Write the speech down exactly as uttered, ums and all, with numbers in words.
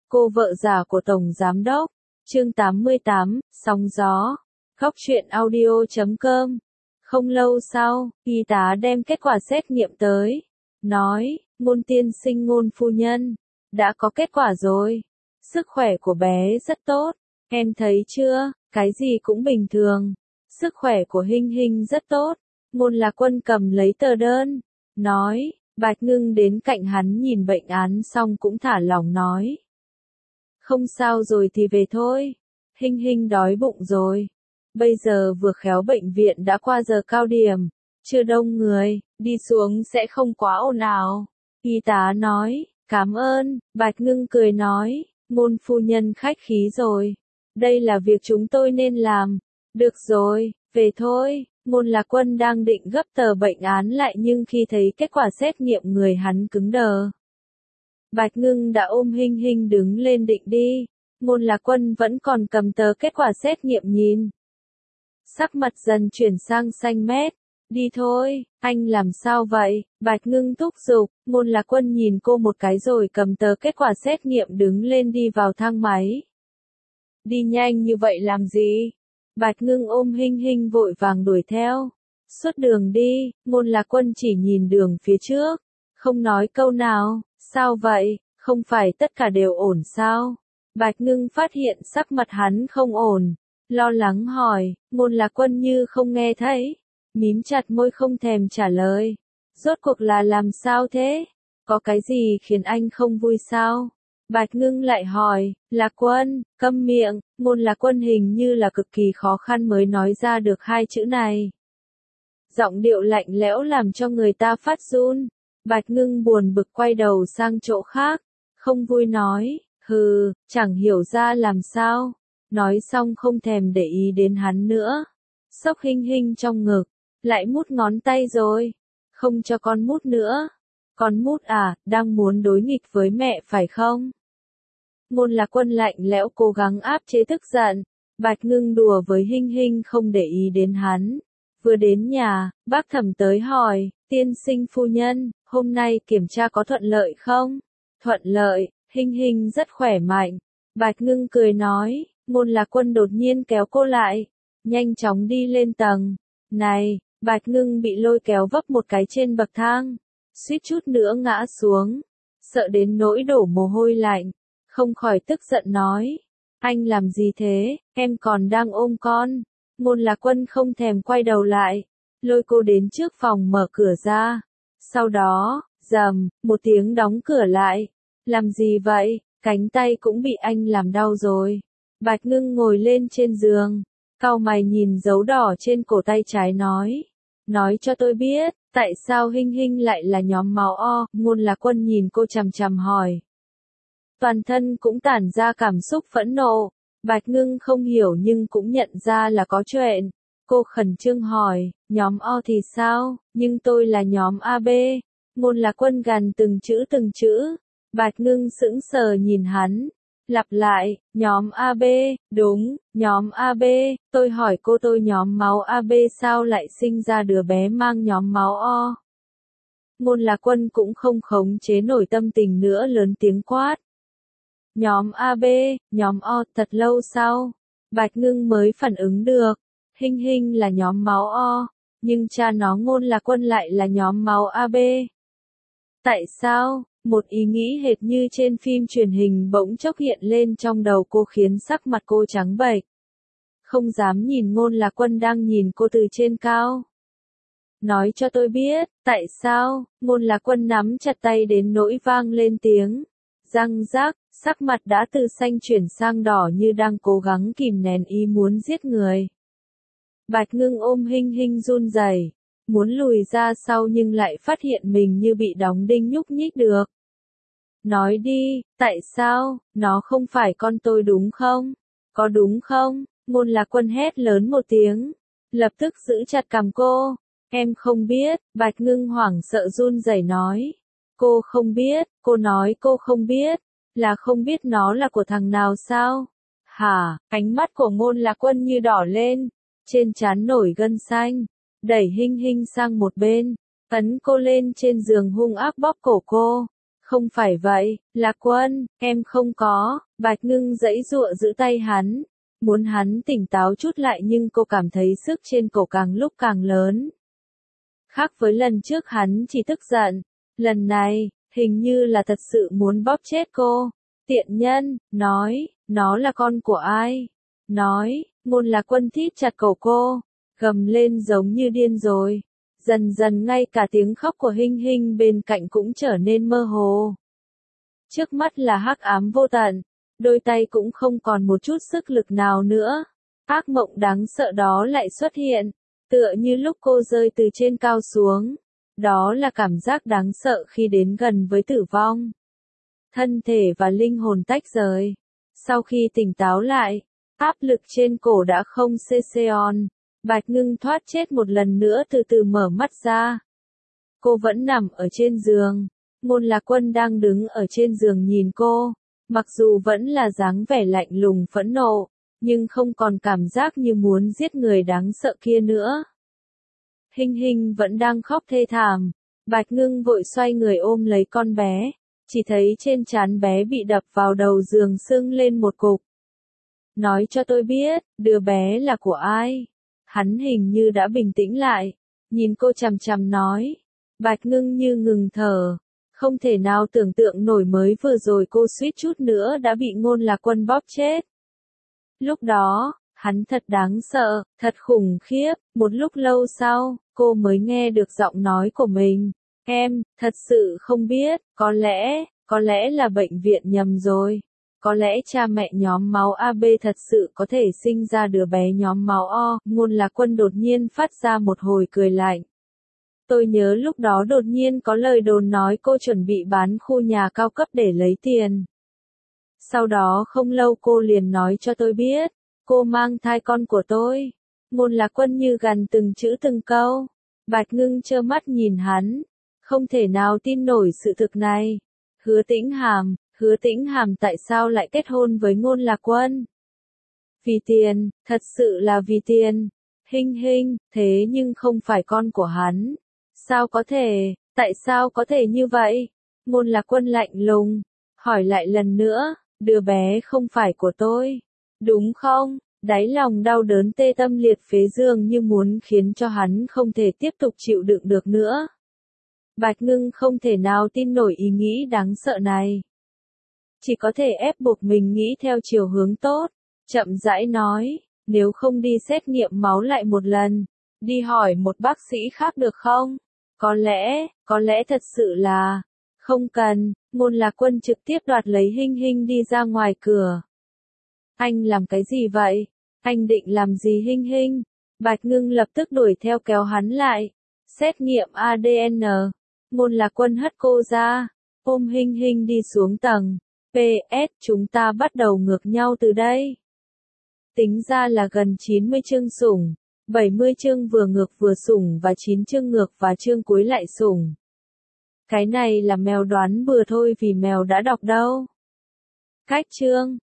Cô vợ già của Tổng Giám Đốc. Chương tám mươi tám, Sóng Gió. Góc truyện audio chấm com. Không lâu sau, y tá đem kết quả xét nghiệm tới. Nói, Ngôn tiên sinh Ngôn phu nhân, đã có kết quả rồi. Sức khỏe của bé rất tốt. Em thấy chưa, cái gì cũng bình thường. Sức khỏe của Hinh Hinh rất tốt. Ngôn Lạc Quân cầm lấy tờ đơn. Nói, Bạch Ngưng đến cạnh hắn nhìn bệnh án xong cũng thả lỏng nói. Không sao rồi thì về thôi. Hinh Hinh đói bụng rồi. Bây giờ vừa khéo bệnh viện đã qua giờ cao điểm. Chưa đông người, đi xuống sẽ không quá ồn ào. Y tá nói, cảm ơn. Bạch Ngưng cười nói, Ngôn phu nhân khách khí rồi. Đây là việc chúng tôi nên làm. Được rồi, về thôi. Ngôn Lạc Quân đang định gấp tờ bệnh án lại nhưng khi thấy kết quả xét nghiệm người hắn cứng đờ. Bạch Ngưng đã ôm Hinh Hinh đứng lên định đi. Ngôn Lạc Quân vẫn còn cầm tờ kết quả xét nghiệm nhìn. Sắc mặt dần chuyển sang xanh mét. Đi thôi, anh làm sao vậy? Bạch Ngưng thúc giục. Ngôn Lạc Quân nhìn cô một cái rồi cầm tờ kết quả xét nghiệm đứng lên đi vào thang máy. Đi nhanh như vậy làm gì? Bạch Ngưng ôm Hinh Hinh vội vàng đuổi theo. Suốt đường đi, Ngôn Lạc Quân chỉ nhìn đường phía trước. Không nói câu nào. Sao vậy? Không phải tất cả đều ổn sao? Bạch Ngưng phát hiện sắc mặt hắn không ổn. Lo lắng hỏi, Ngôn Lạc Quân như không nghe thấy. Mím chặt môi không thèm trả lời. Rốt cuộc là làm sao thế? Có cái gì khiến anh không vui sao? Bạch Ngưng lại hỏi, Lạc Quân, câm miệng. Ngôn Lạc Quân hình như là cực kỳ khó khăn mới nói ra được hai chữ này. Giọng điệu lạnh lẽo làm cho người ta phát run. Bạch Ngưng buồn bực quay đầu sang chỗ khác. Không vui nói, hừ, chẳng hiểu ra làm sao. Nói xong không thèm để ý đến hắn nữa. Xốc Hinh Hinh trong ngực. Lại mút ngón tay rồi. Không cho con mút nữa. Con mút à, đang muốn đối nghịch với mẹ phải không? Ngôn Lạc Quân lạnh lẽo cố gắng áp chế tức giận. Bạch Ngưng đùa với Hinh Hinh không để ý đến hắn. Vừa đến nhà, bác Thẩm tới hỏi, tiên sinh phu nhân, hôm nay kiểm tra có thuận lợi không? Thuận lợi, Hinh Hinh rất khỏe mạnh. Bạch Ngưng cười nói, Ngôn Lạc Quân đột nhiên kéo cô lại. Nhanh chóng đi lên tầng. Này, Bạch Ngưng bị lôi kéo vấp một cái trên bậc thang. Suýt chút nữa ngã xuống. Sợ đến nỗi đổ mồ hôi lạnh. Không khỏi tức giận nói. Anh làm gì thế, em còn đang ôm con. Ngôn Lạc Quân không thèm quay đầu lại. Lôi cô đến trước phòng mở cửa ra. Sau đó, rầm, một tiếng đóng cửa lại. Làm gì vậy, cánh tay cũng bị anh làm đau rồi. Bạch Ngưng ngồi lên trên giường. Cau mày nhìn dấu đỏ trên cổ tay trái nói. Nói cho tôi biết, tại sao Hinh Hinh lại là nhóm máu O. Ngôn Lạc Quân nhìn cô chằm chằm hỏi. Toàn thân cũng tản ra cảm xúc phẫn nộ. Bạch Ngưng không hiểu nhưng cũng nhận ra là có chuyện. Cô khẩn trương hỏi, nhóm O thì sao, nhưng tôi là nhóm a bê. Ngôn Lạc Quân gằn từng chữ từng chữ. Bạch Ngưng sững sờ nhìn hắn. Lặp lại, nhóm a bê, đúng, nhóm a bê, tôi hỏi cô tôi nhóm máu a bê sao lại sinh ra đứa bé mang nhóm máu O. Ngôn Lạc Quân cũng không khống chế nổi tâm tình nữa lớn tiếng quát. Nhóm a bê, nhóm O, thật lâu sau, Bạch Ngưng mới phản ứng được. Hinh Hinh là nhóm máu O, nhưng cha nó Ngôn Lạc Quân lại là nhóm máu a bê. Tại sao? Một ý nghĩ hệt như trên phim truyền hình bỗng chốc hiện lên trong đầu cô khiến sắc mặt cô trắng bệch. Không dám nhìn Ngôn Lạc Quân đang nhìn cô từ trên cao. Nói cho tôi biết, tại sao? Ngôn Lạc Quân nắm chặt tay đến nỗi vang lên tiếng. Răng rác, sắc mặt đã từ xanh chuyển sang đỏ như đang cố gắng kìm nén ý muốn giết người. Bạch Ngưng ôm Hinh Hinh run rẩy, muốn lùi ra sau nhưng lại phát hiện mình như bị đóng đinh nhúc nhích được. Nói đi, tại sao, nó không phải con tôi đúng không? Có đúng không? Ngôn Lạc Quân hét lớn một tiếng, lập tức giữ chặt cằm cô. Em không biết, Bạch Ngưng hoảng sợ run rẩy nói. Cô không biết, cô nói cô không biết, là không biết nó là của thằng nào sao? Hả, ánh mắt của Ngôn Lạc Quân như đỏ lên, trên trán nổi gân xanh, đẩy Hinh Hinh sang một bên, ấn cô lên trên giường hung ác bóp cổ cô. Không phải vậy, Lạc Quân, em không có, Bạch Ngưng giãy giụa giữ tay hắn, muốn hắn tỉnh táo chút lại nhưng cô cảm thấy sức trên cổ càng lúc càng lớn. Khác với lần trước hắn chỉ tức giận, lần này, hình như là thật sự muốn bóp chết cô. Tiện nhân, nói, nó là con của ai? Nói, Ngôn Lạc Quân thít chặt cổ cô, gầm lên giống như điên rồi. Dần dần ngay cả tiếng khóc của Hinh Hinh bên cạnh cũng trở nên mơ hồ. Trước mắt là hắc ám vô tận, đôi tay cũng không còn một chút sức lực nào nữa. Ác mộng đáng sợ đó lại xuất hiện, tựa như lúc cô rơi từ trên cao xuống. Đó là cảm giác đáng sợ khi đến gần với tử vong. Thân thể và linh hồn tách rời. Sau khi tỉnh táo lại, áp lực trên cổ đã không xê xê on. Bạch Ngưng thoát chết một lần nữa từ từ mở mắt ra. Cô vẫn nằm ở trên giường. Ngôn Lạc Quân đang đứng ở trên giường nhìn cô. Mặc dù vẫn là dáng vẻ lạnh lùng phẫn nộ, nhưng không còn cảm giác như muốn giết người đáng sợ kia nữa. Hinh Hinh vẫn đang khóc thê thảm. Bạch Ngưng vội xoay người ôm lấy con bé. Chỉ thấy trên trán bé bị đập vào đầu giường sưng lên một cục. Nói cho tôi biết, đứa bé là của ai? Hắn hình như đã bình tĩnh lại. Nhìn cô chằm chằm nói. Bạch Ngưng như ngừng thở. Không thể nào tưởng tượng nổi mới vừa rồi cô suýt chút nữa đã bị Ngôn Lạc Quân bóp chết. Lúc đó, hắn thật đáng sợ, thật khủng khiếp. Một lúc lâu sau, cô mới nghe được giọng nói của mình. Em, thật sự không biết, có lẽ, có lẽ là bệnh viện nhầm rồi. Có lẽ cha mẹ nhóm máu a bê thật sự có thể sinh ra đứa bé nhóm máu O. Ngôn Lạc Quân đột nhiên phát ra một hồi cười lạnh. Tôi nhớ lúc đó đột nhiên có lời đồn nói cô chuẩn bị bán khu nhà cao cấp để lấy tiền. Sau đó không lâu cô liền nói cho tôi biết, cô mang thai con của tôi. Ngôn Lạc Quân như gằn từng chữ từng câu. Bạch Ngưng trơ mắt nhìn hắn, không thể nào tin nổi sự thực này. Hứa Tĩnh Hàm, Hứa Tĩnh Hàm tại sao lại kết hôn với Ngôn Lạc Quân? Vì tiền, thật sự là vì tiền. Hinh Hinh, thế nhưng không phải con của hắn. Sao có thể, tại sao có thể như vậy? Ngôn Lạc Quân lạnh lùng, hỏi lại lần nữa, đứa bé không phải của tôi, đúng không? Đáy lòng đau đớn tê tâm liệt phế dường như muốn khiến cho hắn không thể tiếp tục chịu đựng được nữa. Bạch Ngưng không thể nào tin nổi ý nghĩ đáng sợ này. Chỉ có thể ép buộc mình nghĩ theo chiều hướng tốt, chậm rãi nói, nếu không đi xét nghiệm máu lại một lần, đi hỏi một bác sĩ khác được không? Có lẽ, có lẽ thật sự là, không cần. Ngôn Lạc Quân trực tiếp đoạt lấy Hinh Hinh đi ra ngoài cửa. Anh làm cái gì vậy? Anh định làm gì Hinh Hinh? Bạch Ngưng lập tức đuổi theo kéo hắn lại. Xét nghiệm a đê en. Ngôn Lạc Quân hất cô ra, ôm Hinh Hinh đi xuống tầng. pê ét chúng ta bắt đầu ngược nhau từ đây. Tính ra là gần chín mươi chương sủng, bảy mươi chương vừa ngược vừa sủng và chín chương ngược và chương cuối lại sủng. Cái này là mèo đoán bừa thôi vì mèo đã đọc đâu. Cách chương